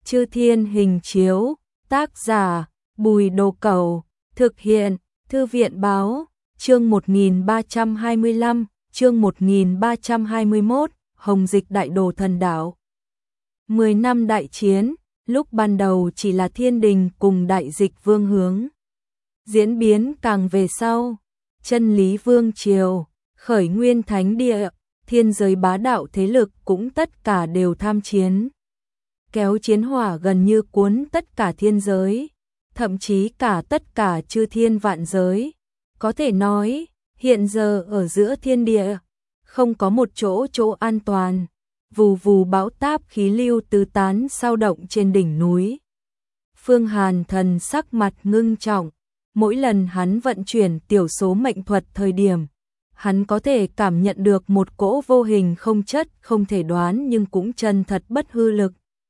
Chư Thiên Hình Chiếu, tác giả, Bùi Đồ Cẩu, thực hiện, Thư viện Báo, chương 1325, chương 1321, Hồng Dịch Đại Đồ Thần Đảo. 10 năm đại chiến, lúc ban đầu chỉ là Thiên Đình cùng Đại Dịch Vương hướng. Diễn biến càng về sau, Chân Lý Vương Triều, Khởi Nguyên Thánh Địa, thiên giới bá đạo thế lực cũng tất cả đều tham chiến. Kéo chiến hỏa gần như cuốn tất cả thiên giới, thậm chí cả tất cả chư thiên vạn giới. Có thể nói, hiện giờ ở giữa thiên địa, không có một chỗ an toàn. Vù vù bão táp khí lưu tứ tán sao động trên đỉnh núi. Phương Hàn thần sắc mặt ngưng trọng, mỗi lần hắn vận chuyển tiểu số mệnh thuật thời điểm, hắn có thể cảm nhận được một cỗ vô hình không chất, không thể đoán nhưng cũng chân thật bất hư lực.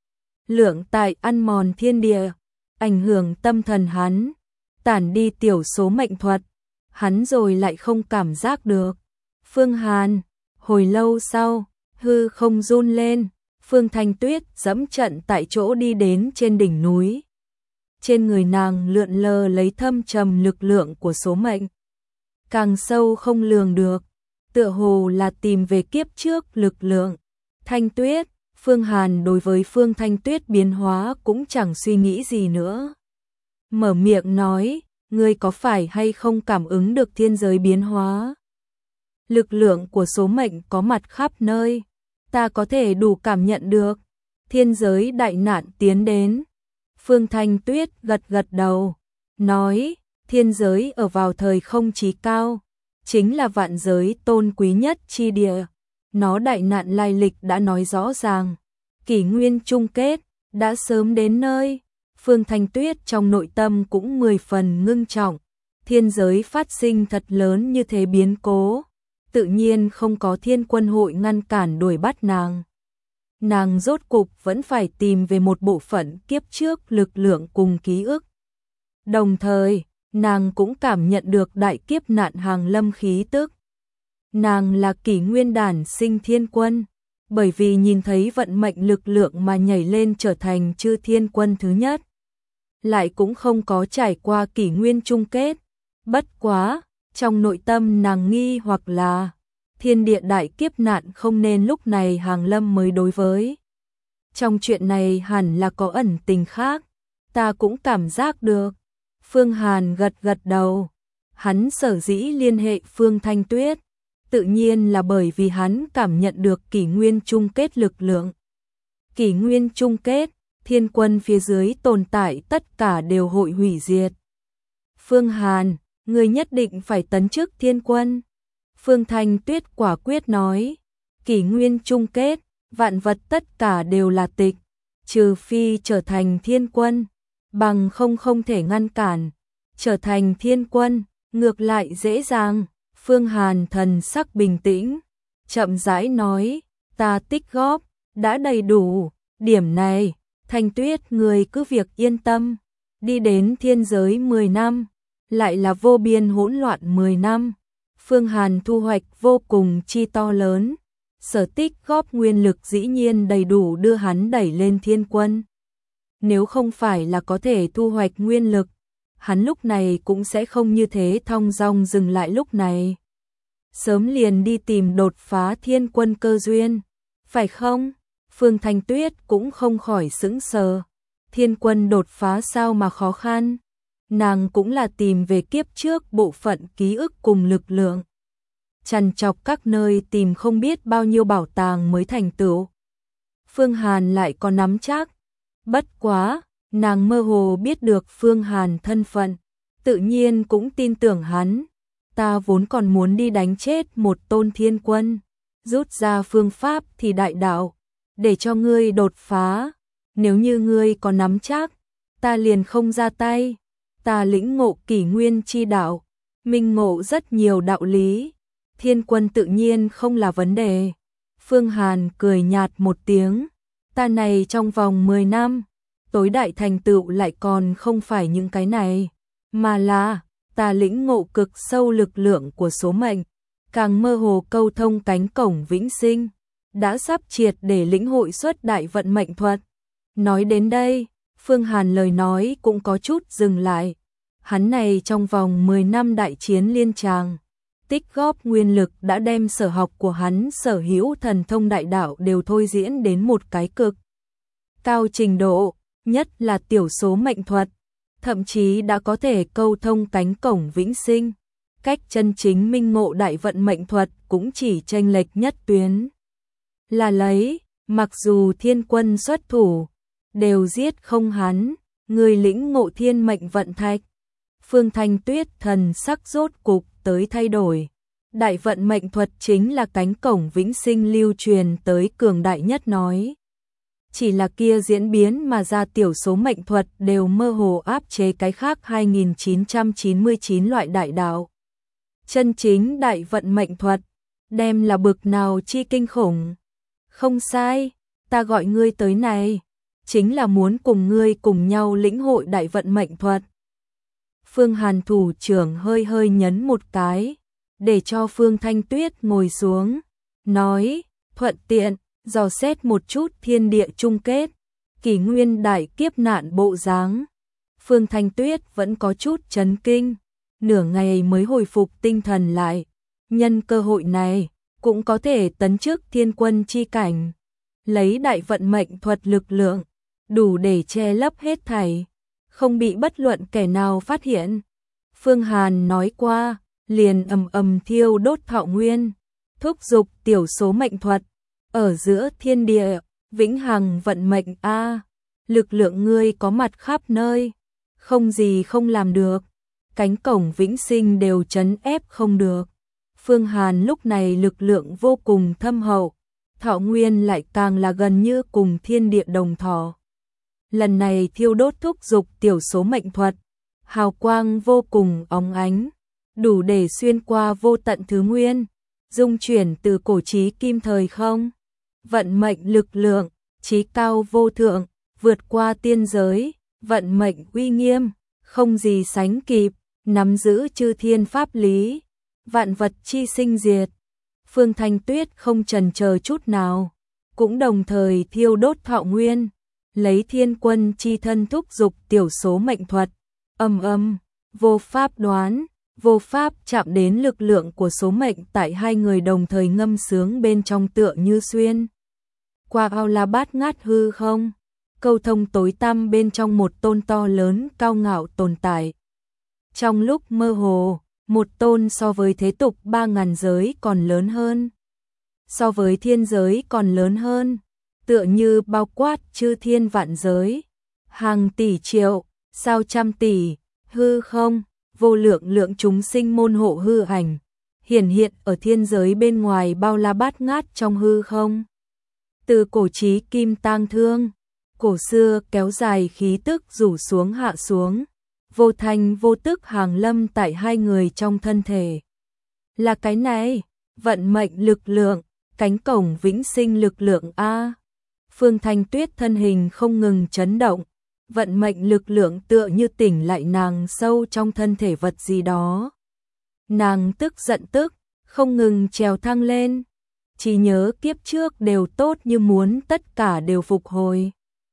Lượng tại ăn mòn thiên địa, ảnh hưởng tâm thần hắn, tản đi tiểu số mệnh thuật, hắn rồi lại không cảm giác được. Phương Hàn, hồi lâu sau, hư không run lên, Phương Thanh Tuyết dẫm trận tại chỗ đi đến trên đỉnh núi. Trên người nàng lượn lờ lấy thâm trầm lực lượng của số mệnh, càng sâu không lường được, tựa hồ là tìm về kiếp trước lực lượng. Thanh Tuyết, Phương Hàn đối với Phương Thanh Tuyết biến hóa cũng chẳng suy nghĩ gì nữa. Mở miệng nói, ngươi có phải hay không cảm ứng được thiên giới biến hóa? Lực lượng của số mệnh có mặt khắp nơi, ta có thể đủ cảm nhận được. Thiên giới đại nạn tiến đến. Phương Thanh Tuyết gật gật đầu, nói, thiên giới ở vào thời không chí cao, chính là vạn giới tôn quý nhất chi địa. Nó đại nạn lai lịch đã nói rõ ràng, kỷ nguyên chung kết, đã sớm đến nơi. Phương Thanh Tuyết trong nội tâm cũng 10 phần ngưng trọng, thiên giới phát sinh thật lớn như thế biến cố, tự nhiên không có thiên quân hội ngăn cản đuổi bắt nàng. Nàng rốt cục vẫn phải tìm về một bộ phận kiếp trước lực lượng cùng ký ức. Đồng thời, nàng cũng cảm nhận được đại kiếp nạn hàng lâm khí tức. Nàng là kỷ nguyên đản sinh thiên quân, bởi vì nhìn thấy vận mệnh lực lượng mà nhảy lên trở thành chư thiên quân thứ nhất. Lại cũng không có trải qua kỷ nguyên chung kết. Bất quá, trong nội tâm nàng nghi hoặc là thiên địa đại kiếp nạn không nên lúc này hàng lâm mới đối với. Trong chuyện này hẳn là có ẩn tình khác, ta cũng cảm giác được. Phương Hàn gật gật đầu, hắn sở dĩ liên hệ Phương Thanh Tuyết, tự nhiên là bởi vì hắn cảm nhận được kỷ nguyên chung kết lực lượng. Kỷ nguyên chung kết, thiên quân phía dưới tồn tại tất cả đều hội hủy diệt. Phương Hàn, ngươi nhất định phải tấn chức thiên quân. Phương Thanh Tuyết quả quyết nói, kỷ nguyên chung kết, vạn vật tất cả đều là tịch, trừ phi trở thành thiên quân, bằng không thể ngăn cản. Trở thành thiên quân, ngược lại dễ dàng. Phương Hàn thần sắc bình tĩnh, chậm rãi nói, ta tích góp, đã đầy đủ, điểm này, Thanh Tuyết người cứ việc yên tâm, đi đến thiên giới 10 năm, lại là vô biên hỗn loạn 10 năm. Phương Hàn thu hoạch vô cùng chi to lớn, sở tích góp nguyên lực dĩ nhiên đầy đủ đưa hắn đẩy lên thiên quân. Nếu không phải là có thể thu hoạch nguyên lực, hắn lúc này cũng sẽ không như thế thong dong dừng lại lúc này. Sớm liền đi tìm đột phá thiên quân cơ duyên, phải không? Phương Thanh Tuyết cũng không khỏi sững sờ. Thiên quân đột phá sao mà khó khăn? Nàng cũng là tìm về kiếp trước bộ phận ký ức cùng lực lượng. Trằn trọc các nơi tìm không biết bao nhiêu bảo tàng mới thành tựu. Phương Hàn lại có nắm chắc. Bất quá, nàng mơ hồ biết được Phương Hàn thân phận, tự nhiên cũng tin tưởng hắn. Ta vốn còn muốn đi đánh chết một tôn thiên quân, rút ra phương pháp thì đại đạo, để cho ngươi đột phá. Nếu như ngươi có nắm chắc, ta liền không ra tay. Ta lĩnh ngộ kỷ nguyên chi đạo, minh ngộ rất nhiều đạo lý, thiên quân tự nhiên không là vấn đề. Phương Hàn cười nhạt một tiếng, ta này trong vòng 10 năm, tối đại thành tựu lại còn không phải những cái này, mà là ta lĩnh ngộ cực sâu lực lượng của số mệnh, càng mơ hồ câu thông cánh cổng vĩnh sinh, đã sắp triệt để lĩnh hội xuất đại vận mệnh thuật. Nói đến đây, Phương Hàn lời nói cũng có chút dừng lại. Hắn này trong vòng 10 năm đại chiến liên tràng, tích góp nguyên lực đã đem sở học của hắn sở hữu thần thông đại đạo đều thôi diễn đến một cái cực cao trình độ, nhất là tiểu số mệnh thuật, thậm chí đã có thể câu thông cánh cổng vĩnh sinh. Cách chân chính minh ngộ đại vận mệnh thuật cũng chỉ chênh lệch nhất tuyến. Là lấy, mặc dù thiên quân xuất thủ, đều giết không hắn, người lĩnh ngộ thiên mệnh vận thạch. Phương Thanh Tuyết thần sắc rốt cục tới thay đổi. Đại vận mệnh thuật chính là cánh cổng vĩnh sinh lưu truyền tới cường đại nhất nói. Chỉ là kia diễn biến mà ra tiểu số mệnh thuật đều mơ hồ áp chế cái khác 2999 loại đại đạo. Chân chính đại vận mệnh thuật, đem là bực nào chi kinh khủng. Không sai, ta gọi ngươi tới này, chính là muốn cùng ngươi cùng nhau lĩnh hội đại vận mệnh thuật. Phương Hàn thủ trưởng hơi hơi nhấn một cái, để cho Phương Thanh Tuyết ngồi xuống, nói, thuận tiện, dò xét một chút thiên địa chung kết, kỷ nguyên đại kiếp nạn bộ dáng. Phương Thanh Tuyết vẫn có chút chấn kinh, nửa ngày mới hồi phục tinh thần lại, nhân cơ hội này, cũng có thể tấn chức thiên quân chi cảnh, lấy đại vận mệnh thuật lực lượng, đủ để che lấp hết thảy, không bị bất luận kẻ nào phát hiện. Phương Hàn nói qua, liền ầm thiêu đốt thọ nguyên, thúc giục tiểu số mệnh thuật, ở giữa thiên địa, vĩnh hằng vận mệnh a, lực lượng ngươi có mặt khắp nơi, không gì không làm được, cánh cổng vĩnh sinh đều trấn ép không được. Phương Hàn lúc này lực lượng vô cùng thâm hậu, thọ nguyên lại càng là gần như cùng thiên địa đồng thọ. Lần này thiêu đốt thúc giục tiểu số mệnh thuật, hào quang vô cùng óng ánh, đủ để xuyên qua vô tận thứ nguyên, dung chuyển từ cổ chí kim thời không. Vận mệnh lực lượng, chí cao vô thượng, vượt qua tiên giới, vận mệnh uy nghiêm, không gì sánh kịp, nắm giữ chư thiên pháp lý, vạn vật chi sinh diệt. Phương Thanh Tuyết không chần chờ chút nào, cũng đồng thời thiêu đốt thọ nguyên, lấy thiên quân chi thân thúc giục tiểu số mệnh thuật, vô pháp đoán, vô pháp chạm đến lực lượng của số mệnh tại hai người đồng thời ngâm sướng bên trong tựa như xuyên. Qua ao la bát ngát hư không, câu thông tối tăm bên trong một tôn to lớn cao ngạo tồn tại. Trong lúc mơ hồ, một tôn so với thế tục 3000 giới còn lớn hơn, so với thiên giới còn lớn hơn, tựa như bao quát chư thiên vạn giới, hàng tỷ triệu, sao trăm tỷ, hư không, vô lượng lượng chúng sinh môn hộ hư ảnh, hiển hiện ở thiên giới bên ngoài bao la bát ngát trong hư không. Từ cổ chí kim tang thương, cổ xưa kéo dài khí tức rủ xuống hạ xuống, vô thành vô tức hàng lâm tại hai người trong thân thể. Là cái này, vận mệnh lực lượng, cánh cổng vĩnh sinh lực lượng a. Phương Thanh Tuyết thân hình không ngừng chấn động, vận mệnh lực lượng tựa như tỉnh lại nàng sâu trong thân thể vật gì đó. Nàng tức giận không ngừng trèo thăng lên, chỉ nhớ kiếp trước đều tốt như muốn tất cả đều phục hồi.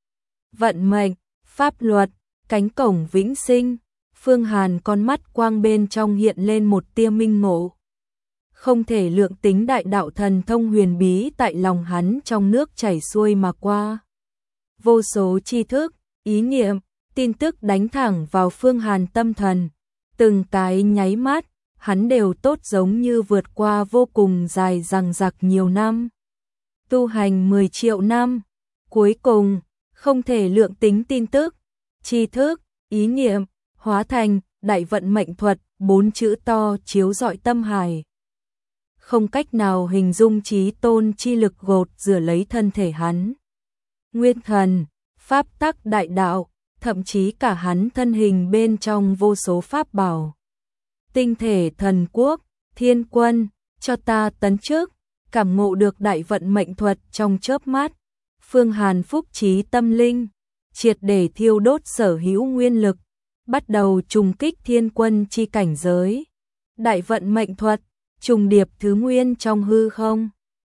Vận mệnh, pháp luật, cánh cổng vĩnh sinh, Phương Hàn con mắt quang bên trong hiện lên một tia minh ngộ. Không thể lượng tính đại đạo thần thông huyền bí tại lòng hắn trong nước chảy xuôi mà qua. Vô số tri thức, ý niệm, tin tức đánh thẳng vào Phương Hàn tâm thần. Từng cái nháy mắt, hắn đều tốt giống như vượt qua vô cùng dài dằng dặc nhiều năm. Tu hành 10 triệu năm, cuối cùng, không thể lượng tính tin tức, tri thức, ý niệm, hóa thành đại vận mệnh thuật, 4 chữ to chiếu rọi tâm hải. Không cách nào hình dung chí tôn chi lực gột rửa lấy thân thể hắn. Nguyên thần, pháp tắc đại đạo, thậm chí cả hắn thân hình bên trong vô số pháp bảo. Tinh thể thần quốc, thiên quân, cho ta tấn trước, cảm ngộ được đại vận mệnh thuật trong chớp mắt. Phương Hàn phúc trí tâm linh, triệt để thiêu đốt sở hữu nguyên lực, bắt đầu trùng kích thiên quân chi cảnh giới. Đại vận mệnh thuật, trùng điệp thứ nguyên trong hư không,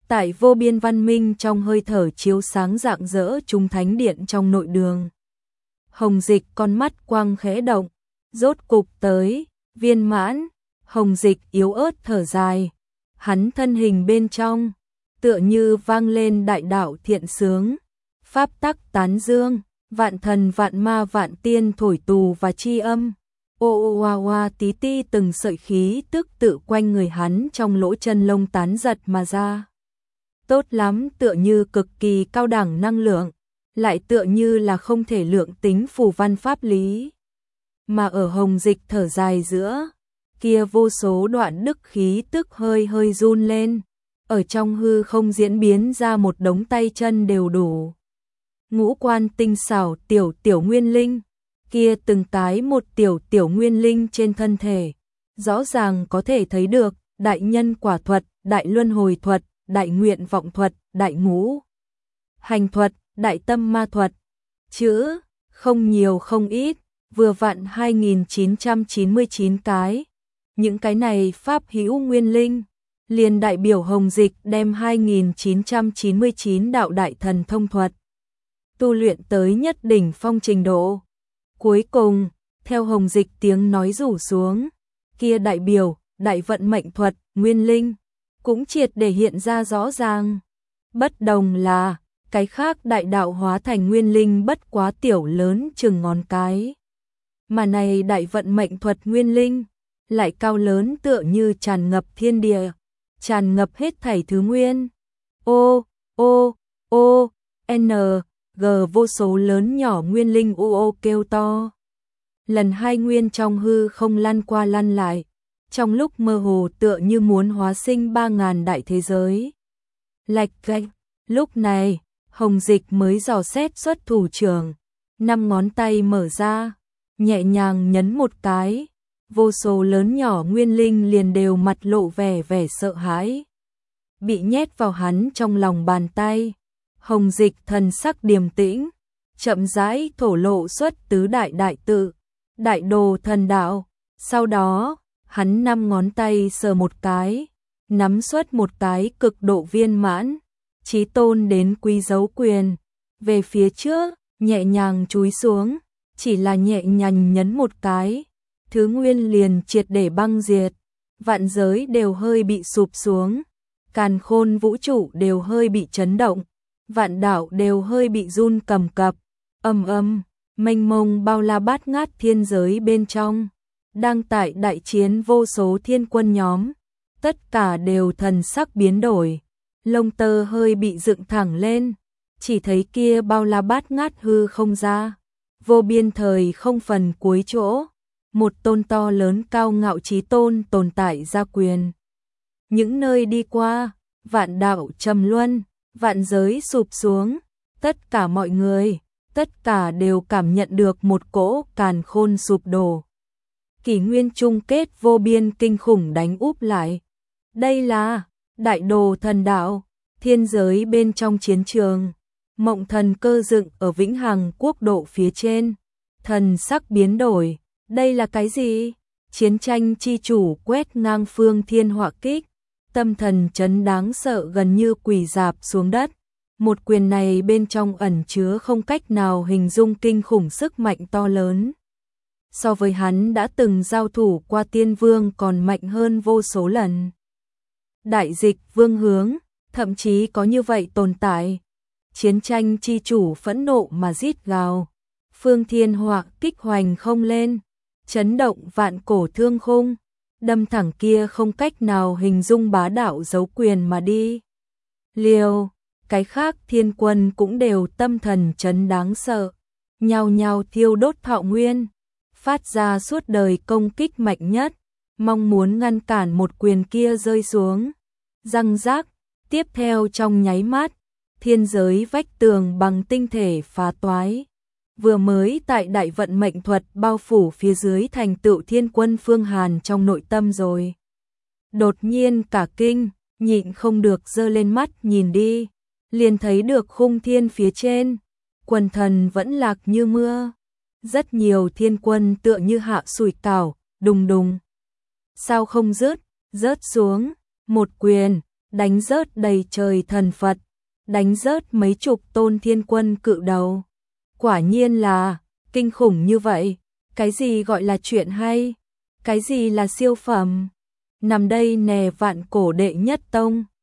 tại vô biên văn minh trong hơi thở chiếu sáng rạng rỡ chúng thánh điện trong nội đường. Hồng Dịch con mắt quang khẽ động, rốt cục tới, viên mãn. Hồng Dịch yếu ớt thở dài, hắn thân hình bên trong, tựa như vang lên đại đạo thiện sướng, pháp tắc tán dương, vạn thần vạn ma vạn tiên thổi tù và chi âm. Ô oa oa tí ti từng sợi khí tức tự quanh người hắn trong lỗ chân lông tán giật mà ra. Tốt lắm, tựa như cực kỳ cao đẳng năng lượng, lại tựa như là không thể lượng tính phù văn pháp lý. Mà ở Hồng Dịch thở dài giữa, kia vô số đoạn đức khí tức hơi hơi run lên, ở trong hư không diễn biến ra một đống tay chân đều đủ. Ngũ quan tinh xảo tiểu tiểu nguyên linh, kia từng cái một tiểu tiểu nguyên linh trên thân thể, rõ ràng có thể thấy được đại nhân quả thuật, đại luân hồi thuật, đại nguyện vọng thuật, đại ngũ hành thuật, đại tâm ma thuật. Chữ, không nhiều không ít, vừa vặn 2999 cái. Những cái này pháp hữu nguyên linh, liền đại biểu Hồng Dịch đem 2999 đạo đại thần thông thuật tu luyện tới nhất đỉnh phong trình độ. Cuối cùng, theo Hồng Dịch tiếng nói rủ xuống, kia đại biểu, đại vận mệnh thuật, nguyên linh, cũng triệt để hiện ra rõ ràng. Bất đồng là, cái khác đại đạo hóa thành nguyên linh bất quá tiểu lớn chừng ngón cái. Mà này đại vận mệnh thuật nguyên linh, lại cao lớn tựa như tràn ngập thiên địa, tràn ngập hết thảy thứ nguyên. N, G vô số lớn nhỏ nguyên linh kêu to. Lần hai nguyên trong hư không lăn qua lăn lại, trong lúc mơ hồ tựa như muốn hóa sinh 3000 đại thế giới. Lạch cạch, lúc này, Hồng Dịch mới dò xét xuất thủ trưởng, 5 ngón tay mở ra, nhẹ nhàng nhấn một cái, vô số lớn nhỏ nguyên linh liền đều mặt lộ vẻ sợ hãi. Bị nhét vào hắn trong lòng bàn tay, Hồng Dịch thần sắc điềm tĩnh, chậm rãi thổ lộ xuất tứ đại đại tự, đại đồ thần đạo. Sau đó, hắn 5 ngón tay sờ một cái, nắm xuất một cái cực độ viên mãn, chí tôn đến quý dấu quyền. Về phía trước, nhẹ nhàng chúi xuống, chỉ là nhẹ nhàng nhấn một cái, thứ nguyên liền triệt để băng diệt, vạn giới đều hơi bị sụp xuống, càn khôn vũ trụ đều hơi bị chấn động, vạn đạo đều hơi bị run cầm cập, mênh mông bao la bát ngát thiên giới bên trong, đang tại đại chiến vô số thiên quân nhóm, tất cả đều thần sắc biến đổi, lông tơ hơi bị dựng thẳng lên, chỉ thấy kia bao la bát ngát hư không ra, vô biên thời không phần cuối chỗ, một tôn to lớn cao ngạo chí tôn tồn tại ra quyền. Những nơi đi qua, vạn đạo trầm luân, vạn giới sụp xuống, tất cả mọi người, tất cả đều cảm nhận được một cỗ càn khôn sụp đổ. Kỷ nguyên chung kết vô biên kinh khủng đánh úp lại. Đây là đại đồ thần đạo, thiên giới bên trong chiến trường. Mộng thần cơ dựng ở vĩnh hằng quốc độ phía trên. Thần sắc biến đổi. Đây là cái gì? Chiến tranh chi chủ quét ngang phương thiên hỏa kích. Tâm thần chấn đáng sợ gần như quỳ rạp xuống đất. Một quyền này bên trong ẩn chứa không cách nào hình dung kinh khủng sức mạnh to lớn. So với hắn đã từng giao thủ qua tiên vương còn mạnh hơn vô số lần. Đại dịch vương hướng, thậm chí có như vậy tồn tại. Chiến tranh chi chủ phẫn nộ mà rít gào. Phương thiên hỏa kích hoành không lên, chấn động vạn cổ thương khung, đâm thẳng kia không cách nào hình dung bá đạo giấu quyền mà đi. Liều, cái khác thiên quân cũng đều tâm thần chấn đáng sợ, nhao nhao thiêu đốt thọ nguyên, phát ra suốt đời công kích mạnh nhất, mong muốn ngăn cản một quyền kia rơi xuống. Răng rác, tiếp theo trong nháy mắt, thiên giới vách tường bằng tinh thể phá toái. Vừa mới tại đại vận mệnh thuật bao phủ phía dưới thành tựu thiên quân Phương Hàn trong nội tâm rồi. Đột nhiên cả kinh, nhịn không được giơ lên mắt nhìn đi, liền thấy được khung thiên phía trên, quần thần vẫn lạc như mưa. Rất nhiều thiên quân tựa như hạ sủi cảo, đùng đùng. Sao không rớt, rớt xuống, một quyền, đánh rớt đầy trời thần Phật, đánh rớt mấy chục tôn thiên quân cự đầu. Quả nhiên là kinh khủng như vậy. Cái gì gọi là chuyện hay? Cái gì là siêu phẩm? Nằm đây nè vạn cổ đệ nhất tông.